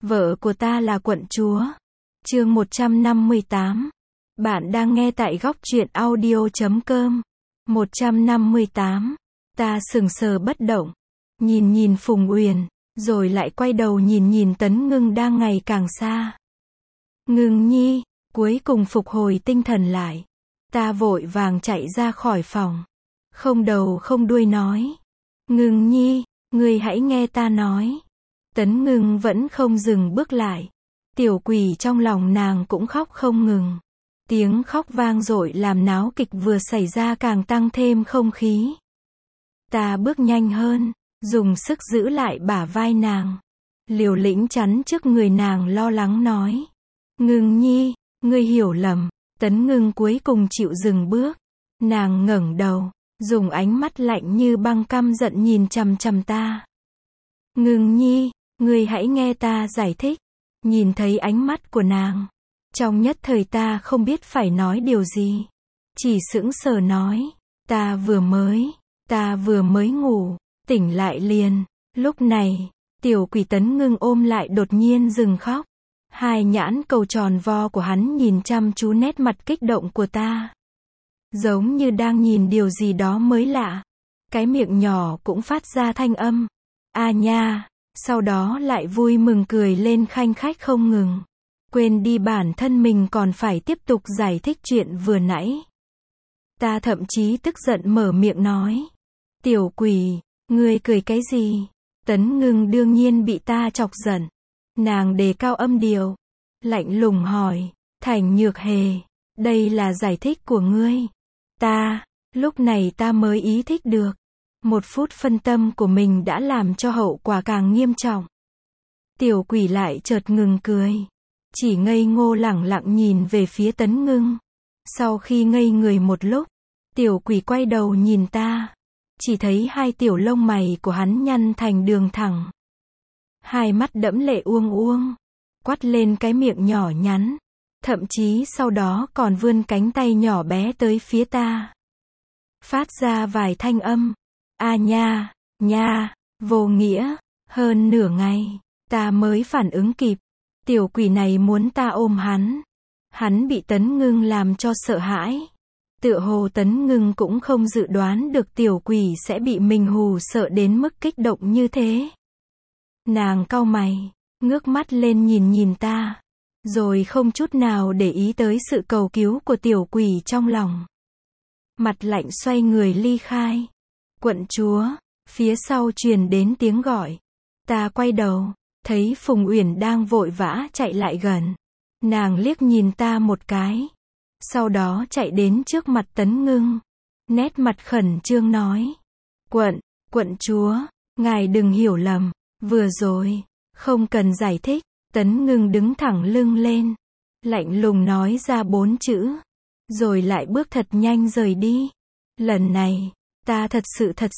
Vợ của ta là quận chúa. Chương 158. Bạn đang nghe tại góc truyện audio.com. 158. Ta sững sờ bất động. Nhìn Phùng Uyển, rồi lại quay đầu nhìn Tấn Ngưng đang ngày càng xa. Ngưng nhi, cuối cùng phục hồi tinh thần lại. Ta vội vàng chạy ra khỏi phòng. Không đầu không đuôi nói. Ngưng nhi, ngươi hãy nghe ta nói. Tấn Ngưng vẫn không dừng bước lại. Tiểu quỷ trong lòng nàng cũng khóc không ngừng. Tiếng khóc vang dội làm náo kịch vừa xảy ra càng tăng thêm không khí. Ta bước nhanh hơn, dùng sức giữ lại bả vai nàng. Liều lĩnh chắn trước người nàng lo lắng nói. Ngưng nhi, ngươi hiểu lầm. Tấn Ngưng cuối cùng chịu dừng bước. Nàng ngẩng đầu, dùng ánh mắt lạnh như băng căm giận nhìn chằm chằm ta. Ngưng nhi, ngươi hãy nghe ta giải thích. Nhìn thấy ánh mắt của nàng, trong nhất thời ta không biết phải nói điều gì. Chỉ sững sờ nói, ta vừa mới ngủ, tỉnh lại liền. Lúc này, tiểu quỷ Tấn Ngưng ôm lại đột nhiên dừng khóc. Hai nhãn cầu tròn vo của hắn nhìn chăm chú nét mặt kích động của ta. Giống như đang nhìn điều gì đó mới lạ. Cái miệng nhỏ cũng phát ra thanh âm. A nha, sau đó lại vui mừng cười lên khanh khách không ngừng. Quên đi bản thân mình còn phải tiếp tục giải thích chuyện vừa nãy. Ta thậm chí tức giận mở miệng nói. Tiểu quỷ, ngươi cười cái gì? Tấn Ngưng đương nhiên bị ta chọc giận. Nàng đề cao âm điệu, lạnh lùng hỏi, Thành Nhược Hề, đây là giải thích của ngươi. Lúc này ta mới ý thức được. Một phút phân tâm của mình đã làm cho hậu quả càng nghiêm trọng. Tiểu quỷ lại chợt ngừng cười. Chỉ ngây ngô lẳng lặng nhìn về phía Tấn Ngưng. Sau khi ngây người một lúc, tiểu quỷ quay đầu nhìn ta. Chỉ thấy hai tiểu lông mày của hắn nhăn thành đường thẳng. Hai mắt đẫm lệ uông, quắt lên cái miệng nhỏ nhắn. Thậm chí sau đó còn vươn cánh tay nhỏ bé tới phía ta. Phát ra vài thanh âm. A nha, vô nghĩa. Hơn nửa ngày, ta mới phản ứng kịp. Tiểu quỷ này muốn ta ôm hắn. Hắn bị Tấn Ngưng làm cho sợ hãi. Tựa hồ Tấn Ngưng cũng không dự đoán được tiểu quỷ sẽ bị mình hù sợ đến mức kích động như thế. Nàng cau mày, ngước mắt lên nhìn ta. Rồi không chút nào để ý tới sự cầu cứu của tiểu quỷ trong lòng. Mặt lạnh xoay người ly khai. Quận chúa, phía sau truyền đến tiếng gọi. Ta quay đầu, thấy Phùng Uyển đang vội vã chạy lại gần. Nàng liếc nhìn ta một cái. Sau đó chạy đến trước mặt Tấn Ngưng. Nét mặt khẩn trương nói. Quận chúa, ngài đừng hiểu lầm. Vừa rồi, không cần giải thích. Tấn Ngưng đứng thẳng lưng lên. Lạnh lùng nói ra 4 chữ. Rồi lại bước thật nhanh rời đi. Lần này, ta thật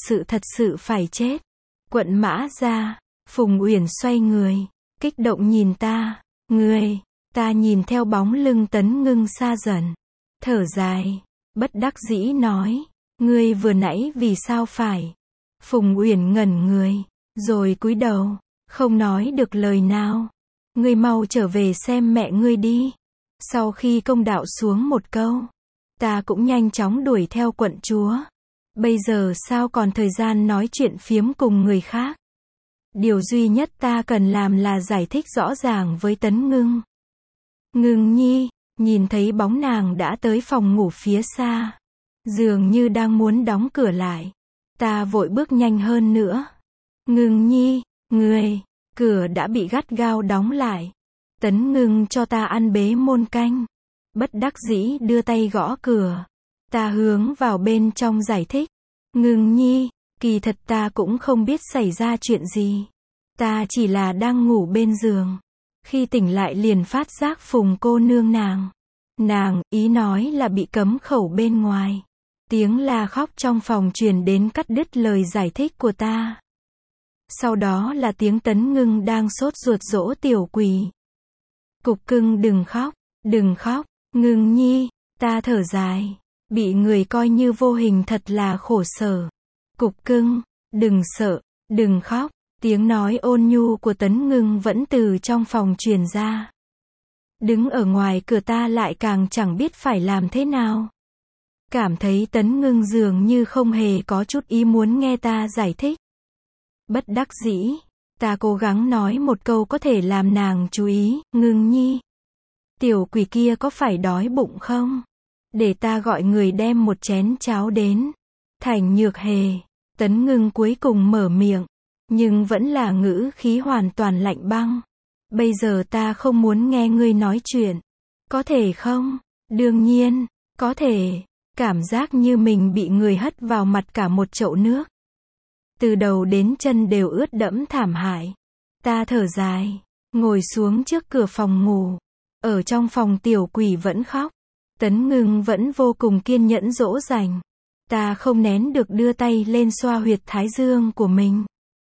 sự phải chết. Quận Mã Gia. Phùng Uyển xoay người, kích động nhìn ta. Ta nhìn theo bóng lưng Tấn Ngưng xa dần. Thở dài, bất đắc dĩ nói. Ngươi vừa nãy vì sao phải? Phùng Uyển ngẩn người, rồi cúi đầu, không nói được lời nào. Ngươi mau trở về xem mẹ ngươi đi. Sau khi công đạo xuống một câu, ta cũng nhanh chóng đuổi theo quận chúa. Bây giờ sao còn thời gian nói chuyện phiếm cùng người khác. Điều duy nhất ta cần làm là giải thích rõ ràng với Tấn Ngưng. Ngưng nhi, nhìn thấy bóng nàng đã tới phòng ngủ phía xa. Dường như đang muốn đóng cửa lại. Ta vội bước nhanh hơn nữa. Ngưng nhi, cửa đã bị gắt gao đóng lại. Tấn Ngưng cho ta ăn bế môn canh. Bất đắc dĩ đưa tay gõ cửa. Ta hướng vào bên trong giải thích. Ngưng nhi, kỳ thật ta cũng không biết xảy ra chuyện gì. Ta chỉ là đang ngủ bên giường. Khi tỉnh lại liền phát giác Phùng cô nương nàng ý nói là bị cấm khẩu bên ngoài. Tiếng la khóc trong phòng truyền đến cắt đứt lời giải thích của ta. Sau đó là tiếng Tấn Ngưng đang sốt ruột dỗ tiểu quỷ. Cục cưng đừng khóc, Ngưng nhi. Ta thở dài. Bị người coi như vô hình thật là khổ sở. Cục cưng, đừng sợ, đừng khóc. Tiếng nói ôn nhu của Tấn Ngưng vẫn từ trong phòng truyền ra. Đứng ở ngoài cửa ta lại càng chẳng biết phải làm thế nào. Cảm thấy Tấn Ngưng dường như không hề có chút ý muốn nghe ta giải thích. Bất đắc dĩ, ta cố gắng nói một câu có thể làm nàng chú ý, Ngưng nhi. Tiểu quỷ kia có phải đói bụng không? Để ta gọi người đem một chén cháo đến. Thành Nhược Hề, Tấn Ngưng cuối cùng mở miệng, nhưng vẫn là ngữ khí hoàn toàn lạnh băng. Bây giờ ta không muốn nghe ngươi nói chuyện. Có thể không? Đương nhiên, có thể. Cảm giác như mình bị người hất vào mặt cả một chậu nước. Từ đầu đến chân đều ướt đẫm thảm hại. Ta thở dài, ngồi xuống trước cửa phòng ngủ. Ở trong phòng tiểu quỷ vẫn khóc. Tấn Ngưng vẫn vô cùng kiên nhẫn dỗ dành. Ta không nén được đưa tay lên xoa huyệt thái dương của mình.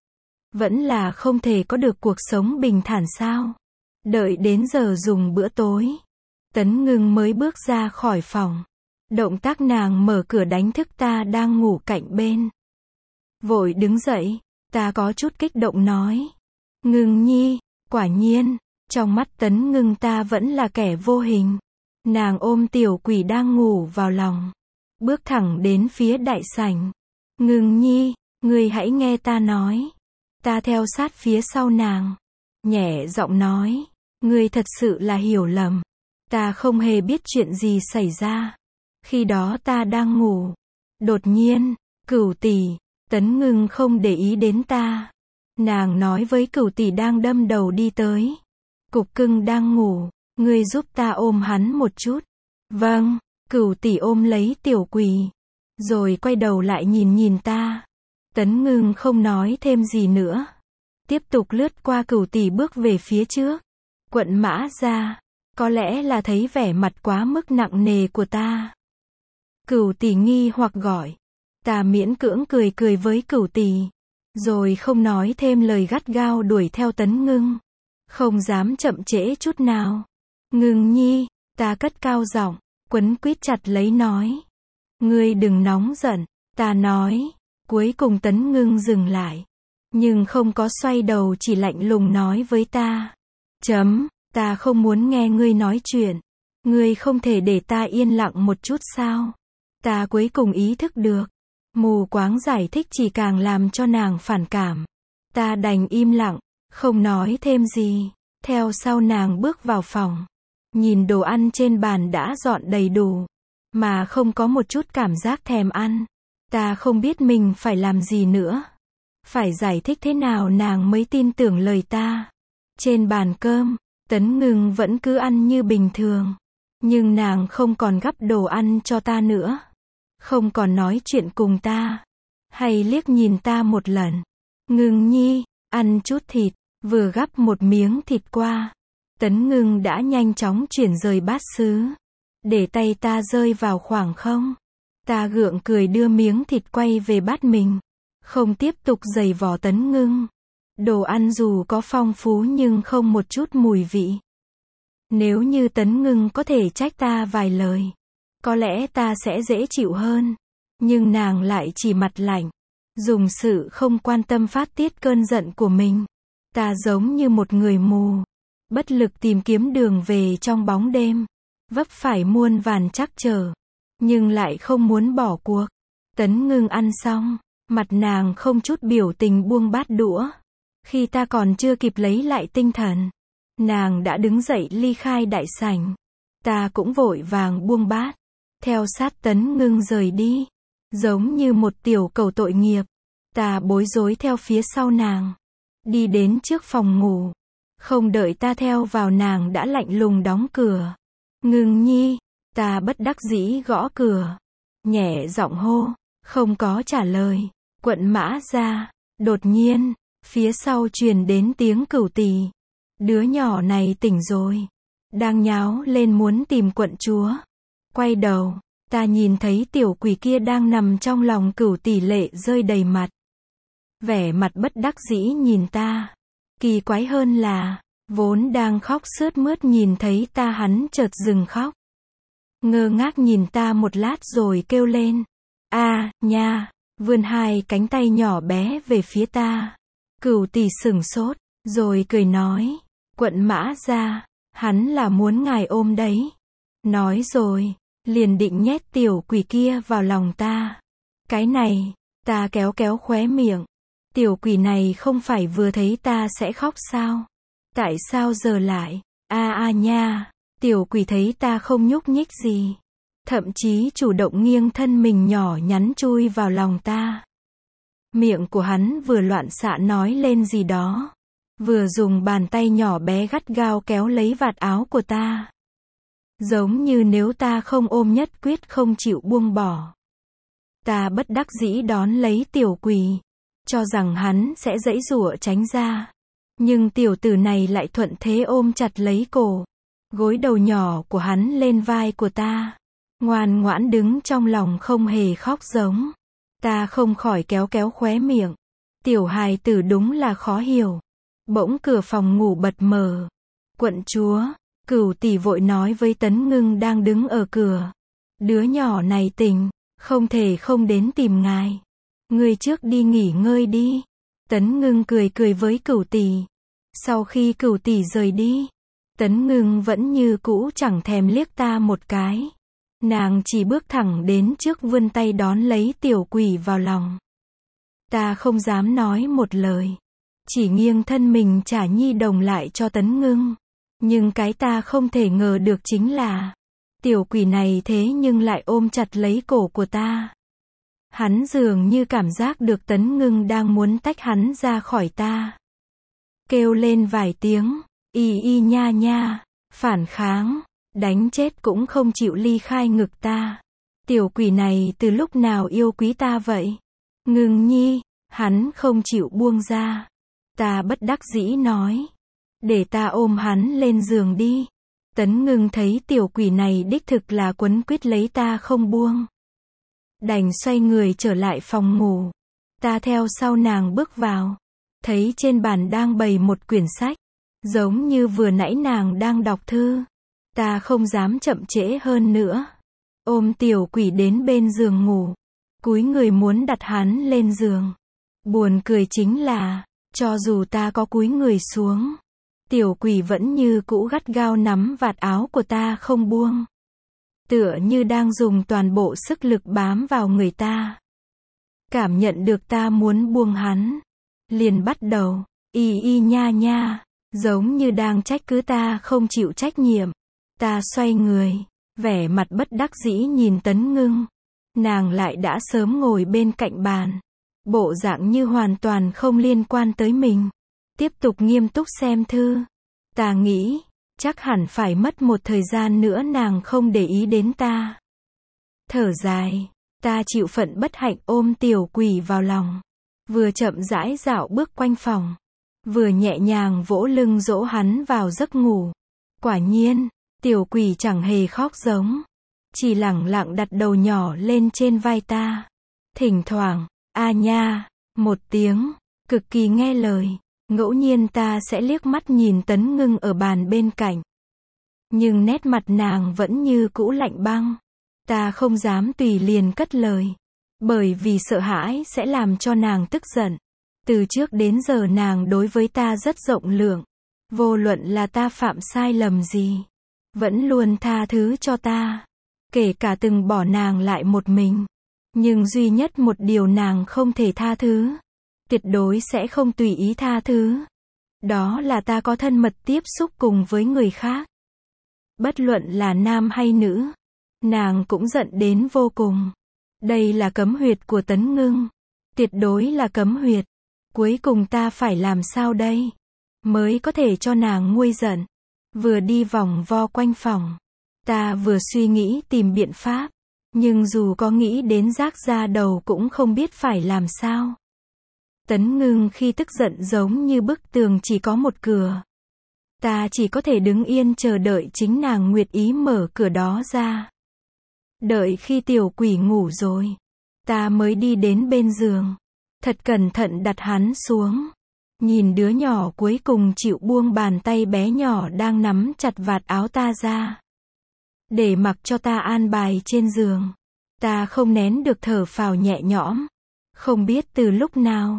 Vẫn là không thể có được cuộc sống bình thản sao? Đợi đến giờ dùng bữa tối, Tấn Ngưng mới bước ra khỏi phòng. Động tác nàng mở cửa đánh thức ta đang ngủ cạnh bên. Vội đứng dậy, ta có chút kích động nói. Ngưng nhi, quả nhiên, trong mắt Tấn Ngưng ta vẫn là kẻ vô hình. Nàng ôm tiểu quỷ đang ngủ vào lòng. Bước thẳng đến phía đại sảnh. Ngưng nhi, ngươi hãy nghe ta nói. Ta theo sát phía sau nàng. Nhẹ giọng nói. Ngươi thật sự là hiểu lầm. Ta không hề biết chuyện gì xảy ra. Khi đó ta đang ngủ. Đột nhiên, Cửu tỷ, Tấn Ngưng không để ý đến ta. Nàng nói với Cửu tỷ đang đâm đầu đi tới. Cục Cưng đang ngủ, ngươi giúp ta ôm hắn một chút. Vâng, Cửu tỷ ôm lấy tiểu quỷ. Rồi quay đầu lại nhìn ta. Tấn Ngưng không nói thêm gì nữa. Tiếp tục lướt qua Cửu tỷ bước về phía trước. Quận mã ra. Có lẽ là thấy vẻ mặt quá mức nặng nề của ta. Cửu tỷ nghi hoặc gọi. Ta miễn cưỡng cười với Cửu tỷ. Rồi không nói thêm lời gắt gao đuổi theo Tấn Ngưng. Không dám chậm trễ chút nào. Ngưng nhi, ta cất cao giọng, quấn quýt chặt lấy nói. Ngươi đừng nóng giận, ta nói. Cuối cùng Tấn Ngưng dừng lại. Nhưng không có xoay đầu, chỉ lạnh lùng nói với ta. Ta không muốn nghe ngươi nói chuyện. Ngươi không thể để ta yên lặng một chút sao? Ta cuối cùng ý thức được. Mù quáng giải thích chỉ càng làm cho nàng phản cảm. Ta đành im lặng, không nói thêm gì. Theo sau nàng bước vào phòng. Nhìn đồ ăn trên bàn đã dọn đầy đủ. Mà không có một chút cảm giác thèm ăn. Ta không biết mình phải làm gì nữa. Phải giải thích thế nào nàng mới tin tưởng lời ta. Trên bàn cơm, Tấn Ngưng vẫn cứ ăn như bình thường. Nhưng nàng không còn gắp đồ ăn cho ta nữa. Không còn nói chuyện cùng ta. Hay liếc nhìn ta một lần. Ngưng nhi, ăn chút thịt. Vừa gắp một miếng thịt qua. Tấn Ngưng đã nhanh chóng chuyển rời bát sứ. Để tay ta rơi vào khoảng không. Ta gượng cười đưa miếng thịt quay về bát mình. Không tiếp tục giày vò Tấn Ngưng. Đồ ăn dù có phong phú nhưng không một chút mùi vị. Nếu như Tấn Ngưng có thể trách ta vài lời, có lẽ ta sẽ dễ chịu hơn. Nhưng nàng lại chỉ mặt lạnh. Dùng sự không quan tâm phát tiết cơn giận của mình. Ta giống như một người mù. Bất lực tìm kiếm đường về trong bóng đêm. Vấp phải muôn vàn trắc trở. Nhưng lại không muốn bỏ cuộc. Tấn Ngưng ăn xong. Mặt nàng không chút biểu tình buông bát đũa. Khi ta còn chưa kịp lấy lại tinh thần. Nàng đã đứng dậy ly khai đại sảnh. Ta cũng vội vàng buông bát. Theo sát Tấn Ngưng rời đi. Giống như một tiểu cầu tội nghiệp. Ta bối rối theo phía sau nàng. Đi đến trước phòng ngủ. Không đợi ta theo vào nàng đã lạnh lùng đóng cửa. Ngưng nhi. Ta bất đắc dĩ gõ cửa. Nhẹ giọng hô. Không có trả lời. Quận mã ra. Đột nhiên, phía sau truyền đến tiếng Cửu tỷ. Đứa nhỏ này tỉnh rồi. Đang nháo lên muốn tìm quận chúa. Quay đầu, ta nhìn thấy tiểu quỷ kia đang nằm trong lòng Cửu tỷ lệ rơi đầy mặt. Vẻ mặt bất đắc dĩ nhìn ta. Kỳ quái hơn là, vốn đang khóc sướt mướt nhìn thấy ta hắn chợt dừng khóc. Ngơ ngác nhìn ta một lát rồi kêu lên. A, nha, vươn hai cánh tay nhỏ bé về phía ta. Cửu tỷ sửng sốt, rồi cười nói, quận Mã Gia, hắn là muốn ngài ôm đấy. Nói rồi, liền định nhét tiểu quỷ kia vào lòng ta. Cái này, ta kéo kéo khóe miệng. Tiểu quỷ này không phải vừa thấy ta sẽ khóc sao? Tại sao giờ lại, nha, tiểu quỷ thấy ta không nhúc nhích gì. Thậm chí chủ động nghiêng thân mình nhỏ nhắn chui vào lòng ta. Miệng của hắn vừa loạn xạ nói lên gì đó. Vừa dùng bàn tay nhỏ bé gắt gao kéo lấy vạt áo của ta. Giống như nếu ta không ôm nhất quyết không chịu buông bỏ. Ta bất đắc dĩ đón lấy tiểu quỷ. Cho rằng hắn sẽ giãy giụa tránh ra. Nhưng tiểu tử này lại thuận thế ôm chặt lấy cổ. Gối đầu nhỏ của hắn lên vai của ta. Ngoan ngoãn đứng trong lòng không hề khóc giống. Ta không khỏi kéo kéo khóe miệng. Tiểu hài tử đúng là khó hiểu. Bỗng cửa phòng ngủ bật mở. Quận chúa, Cửu tỷ vội nói với Tấn Ngưng đang đứng ở cửa. Đứa nhỏ này tỉnh, không thể không đến tìm ngài. Ngươi trước đi nghỉ ngơi đi. Tấn Ngưng cười cười với Cửu tỷ. Sau khi Cửu tỷ rời đi, Tấn Ngưng vẫn như cũ chẳng thèm liếc ta một cái. Nàng chỉ bước thẳng đến trước vươn tay đón lấy tiểu quỷ vào lòng. Ta không dám nói một lời. Chỉ nghiêng thân mình trả nhi đồng lại cho Tấn Ngưng. Nhưng cái ta không thể ngờ được chính là tiểu quỷ này thế nhưng lại ôm chặt lấy cổ của ta. Hắn dường như cảm giác được Tấn Ngưng đang muốn tách hắn ra khỏi ta. Kêu lên vài tiếng, nha nha, phản kháng, đánh chết cũng không chịu ly khai ngực ta. Tiểu quỷ này từ lúc nào yêu quý ta vậy? Ngưng nhi, hắn không chịu buông ra. Ta bất đắc dĩ nói, để ta ôm hắn lên giường đi. Tấn Ngưng thấy tiểu quỷ này đích thực là quấn quýt lấy ta không buông. Đành xoay người trở lại phòng ngủ. Ta theo sau nàng bước vào. Thấy trên bàn đang bày một quyển sách. Giống như vừa nãy nàng đang đọc thư. Ta không dám chậm trễ hơn nữa. Ôm tiểu quỷ đến bên giường ngủ. Cúi người muốn đặt hắn lên giường. Buồn cười chính là, cho dù ta có cúi người xuống, tiểu quỷ vẫn như cũ gắt gao nắm vạt áo của ta không buông. Tựa như đang dùng toàn bộ sức lực bám vào người ta. Cảm nhận được ta muốn buông hắn. Liền bắt đầu, nha nha, giống như đang trách cứ ta không chịu trách nhiệm. Ta xoay người, vẻ mặt bất đắc dĩ nhìn Tấn Ngưng. Nàng lại đã sớm ngồi bên cạnh bàn. Bộ dạng như hoàn toàn không liên quan tới mình. Tiếp tục nghiêm túc xem thư. Ta nghĩ, chắc hẳn phải mất một thời gian nữa nàng không để ý đến ta. Thở dài, ta chịu phận bất hạnh ôm tiểu quỷ vào lòng. Vừa chậm rãi dạo bước quanh phòng. Vừa nhẹ nhàng vỗ lưng dỗ hắn vào giấc ngủ. Quả nhiên, tiểu quỷ chẳng hề khóc giống. Chỉ lẳng lặng đặt đầu nhỏ lên trên vai ta. Thỉnh thoảng, nha, một tiếng, cực kỳ nghe lời. Ngẫu nhiên ta sẽ liếc mắt nhìn Tấn Ngưng ở bàn bên cạnh. Nhưng nét mặt nàng vẫn như cũ lạnh băng. Ta không dám tùy liền cất lời. Bởi vì sợ hãi sẽ làm cho nàng tức giận. Từ trước đến giờ nàng đối với ta rất rộng lượng. Vô luận là ta phạm sai lầm gì, vẫn luôn tha thứ cho ta. Kể cả từng bỏ nàng lại một mình. Nhưng duy nhất một điều nàng không thể tha thứ. Tuyệt đối sẽ không tùy ý tha thứ. Đó là ta có thân mật tiếp xúc cùng với người khác. Bất luận là nam hay nữ. Nàng cũng giận đến vô cùng. Đây là cấm huyệt của Tấn Ngưng. Tuyệt đối là cấm huyệt. Cuối cùng ta phải làm sao đây? Mới có thể cho nàng nguôi giận. Vừa đi vòng vo quanh phòng. Ta vừa suy nghĩ tìm biện pháp. Nhưng dù có nghĩ đến rác ra đầu cũng không biết phải làm sao. Tấn Ngưng khi tức giận giống như bức tường chỉ có một cửa. Ta chỉ có thể đứng yên chờ đợi chính nàng nguyện ý mở cửa đó ra. Đợi khi tiểu quỷ ngủ rồi, ta mới đi đến bên giường. Thật cẩn thận đặt hắn xuống. Nhìn đứa nhỏ cuối cùng chịu buông bàn tay bé nhỏ đang nắm chặt vạt áo ta ra. Để mặc cho ta an bài trên giường. Ta không nén được thở phào nhẹ nhõm. Không biết từ lúc nào,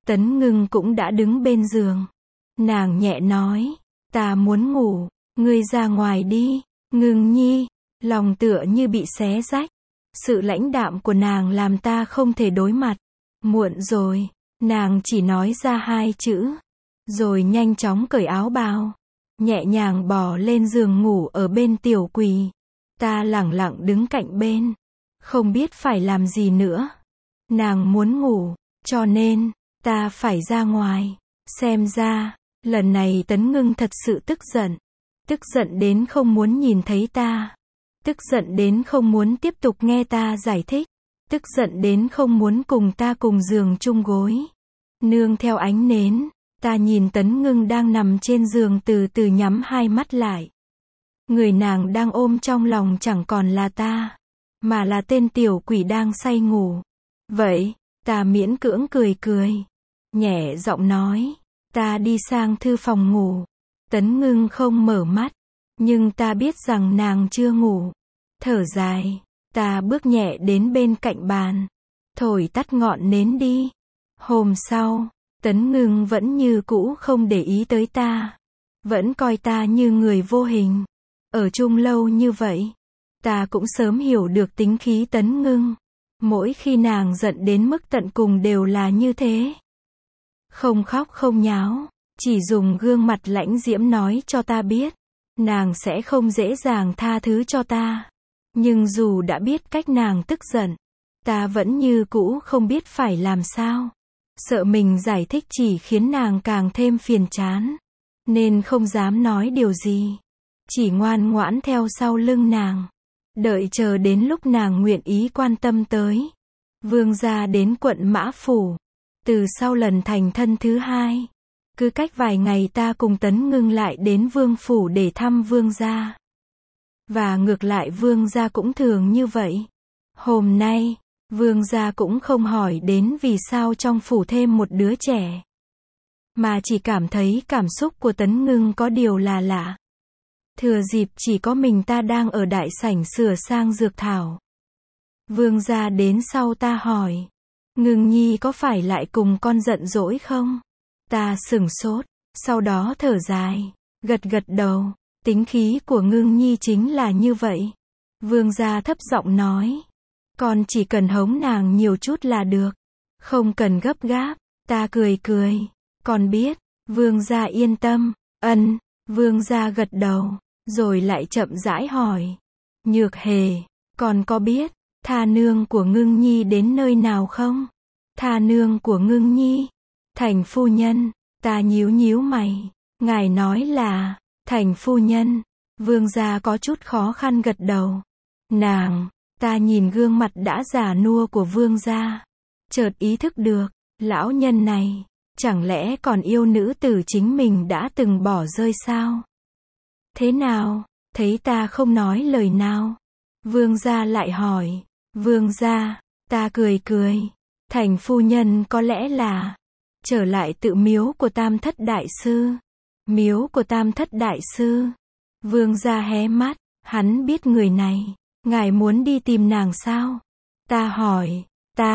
Tấn Ngưng cũng đã đứng bên giường. Nàng nhẹ nói, ta muốn ngủ, ngươi ra ngoài đi. Ngưng nhi, lòng tựa như bị xé rách. Sự lãnh đạm của nàng làm ta không thể đối mặt. Muộn rồi, nàng chỉ nói ra 2 chữ. Rồi nhanh chóng cởi áo bào. Nhẹ nhàng bò lên giường ngủ ở bên Tiểu Quỳ. Ta lẳng lặng đứng cạnh bên. Không biết phải làm gì nữa. Nàng muốn ngủ, cho nên, ta phải ra ngoài. Xem ra, lần này Tấn Ngưng thật sự tức giận. Tức giận đến không muốn nhìn thấy ta. Tức giận đến không muốn tiếp tục nghe ta giải thích. Tức giận đến không muốn cùng ta cùng giường chung gối. Nương theo ánh nến, ta nhìn Tấn Ngưng đang nằm trên giường từ từ nhắm 2 mắt lại. Người nàng đang ôm trong lòng chẳng còn là ta, mà là tên Tiểu Quỷ đang say ngủ. Vậy, ta miễn cưỡng cười cười. Nhẹ giọng nói, ta đi sang thư phòng ngủ. Tấn Ngưng không mở mắt, nhưng ta biết rằng nàng chưa ngủ. Thở dài, ta bước nhẹ đến bên cạnh bàn. Thổi tắt ngọn nến đi. Hôm sau, Tấn Ngưng vẫn như cũ không để ý tới ta. Vẫn coi ta như người vô hình. Ở chung lâu như vậy, ta cũng sớm hiểu được tính khí Tấn Ngưng. Mỗi khi nàng giận đến mức tận cùng đều là như thế. Không khóc không nháo, chỉ dùng gương mặt lãnh diễm nói cho ta biết, nàng sẽ không dễ dàng tha thứ cho ta. Nhưng dù đã biết cách nàng tức giận, ta vẫn như cũ không biết phải làm sao. Sợ mình giải thích chỉ khiến nàng càng thêm phiền chán, nên không dám nói điều gì. Chỉ ngoan ngoãn theo sau lưng nàng, đợi chờ đến lúc nàng nguyện ý quan tâm tới. Vương gia đến quận Mã Phủ. Từ sau lần thành thân thứ 2, cứ cách vài ngày ta cùng Tấn Ngưng lại đến Vương Phủ để thăm Vương gia. Và ngược lại Vương gia cũng thường như vậy. Hôm nay, Vương gia cũng không hỏi đến vì sao trong phủ thêm một đứa trẻ, mà chỉ cảm thấy cảm xúc của Tấn Ngưng có điều là lạ. Thừa dịp chỉ có mình ta đang ở đại sảnh sửa sang dược thảo. Vương gia đến sau ta hỏi, Ngưng nhi có phải lại cùng con giận dỗi không? Ta sửng sốt, sau đó thở dài, gật gật đầu, tính khí của Ngưng nhi chính là như vậy. Vương gia thấp giọng nói, con chỉ cần hống nàng nhiều chút là được, không cần gấp gáp. Ta cười cười, con biết. Vương gia yên tâm. Vương gia gật đầu, rồi lại chậm rãi hỏi, Nhược Hề, con có biết Tha nương của Ngưng nhi đến nơi nào không? Tha nương của Ngưng nhi? Thành phu nhân. Ta nhíu nhíu mày. Ngài nói là Thành phu nhân. Vương gia có chút khó khăn gật đầu. Nàng. Ta nhìn gương mặt đã già nua của vương gia, chợt ý thức được, lão nhân này, chẳng lẽ còn yêu nữ tử chính mình đã từng bỏ rơi sao? Thế nào? Thấy ta không nói lời nào, vương gia lại hỏi. Vương gia, ta cười cười. Thành phu nhân có lẽ là trở lại tự miếu của Tam Thất Đại Sư. Miếu của Tam Thất Đại Sư. Vương gia hé mắt, hắn biết người này. Ngài muốn đi tìm nàng sao? Ta hỏi.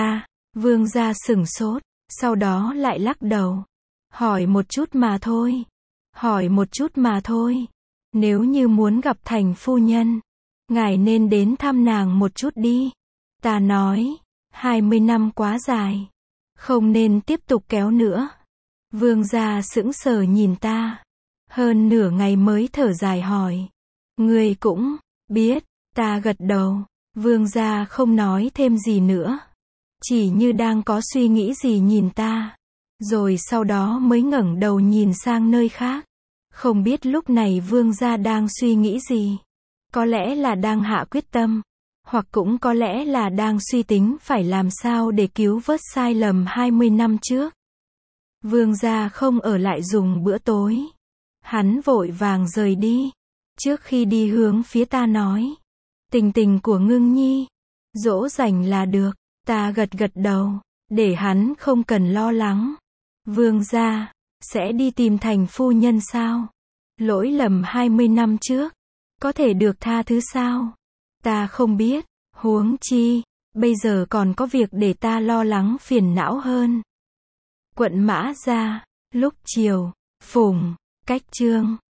Vương gia sửng sốt, sau đó lại lắc đầu. Hỏi một chút mà thôi. Hỏi một chút mà thôi. Nếu như muốn gặp Thành phu nhân, ngài nên đến thăm nàng một chút đi. Ta nói, 20 năm quá dài, không nên tiếp tục kéo nữa. Vương gia sững sờ nhìn ta, hơn nửa ngày mới thở dài hỏi, ngươi cũng biết. Ta gật đầu. Vương gia không nói thêm gì nữa, chỉ như đang có suy nghĩ gì nhìn ta, rồi sau đó mới ngẩng đầu nhìn sang nơi khác. Không biết lúc này vương gia đang suy nghĩ gì. Có lẽ là đang hạ quyết tâm, hoặc cũng có lẽ là đang suy tính phải làm sao để cứu vớt sai lầm 20 năm trước. Vương gia không ở lại dùng bữa tối. Hắn vội vàng rời đi. Trước khi đi hướng phía ta nói, tình tình của Ngưng nhi, dỗ dành là được. Ta gật gật đầu, để hắn không cần lo lắng. Vương gia, sẽ đi tìm Thành phu nhân sao? Lỗi lầm 20 năm trước, có thể được tha thứ sao? Ta không biết, huống chi, bây giờ còn có việc để ta lo lắng phiền não hơn. Quận Mã Gia, lúc chiều, Phùng, Cách Chương.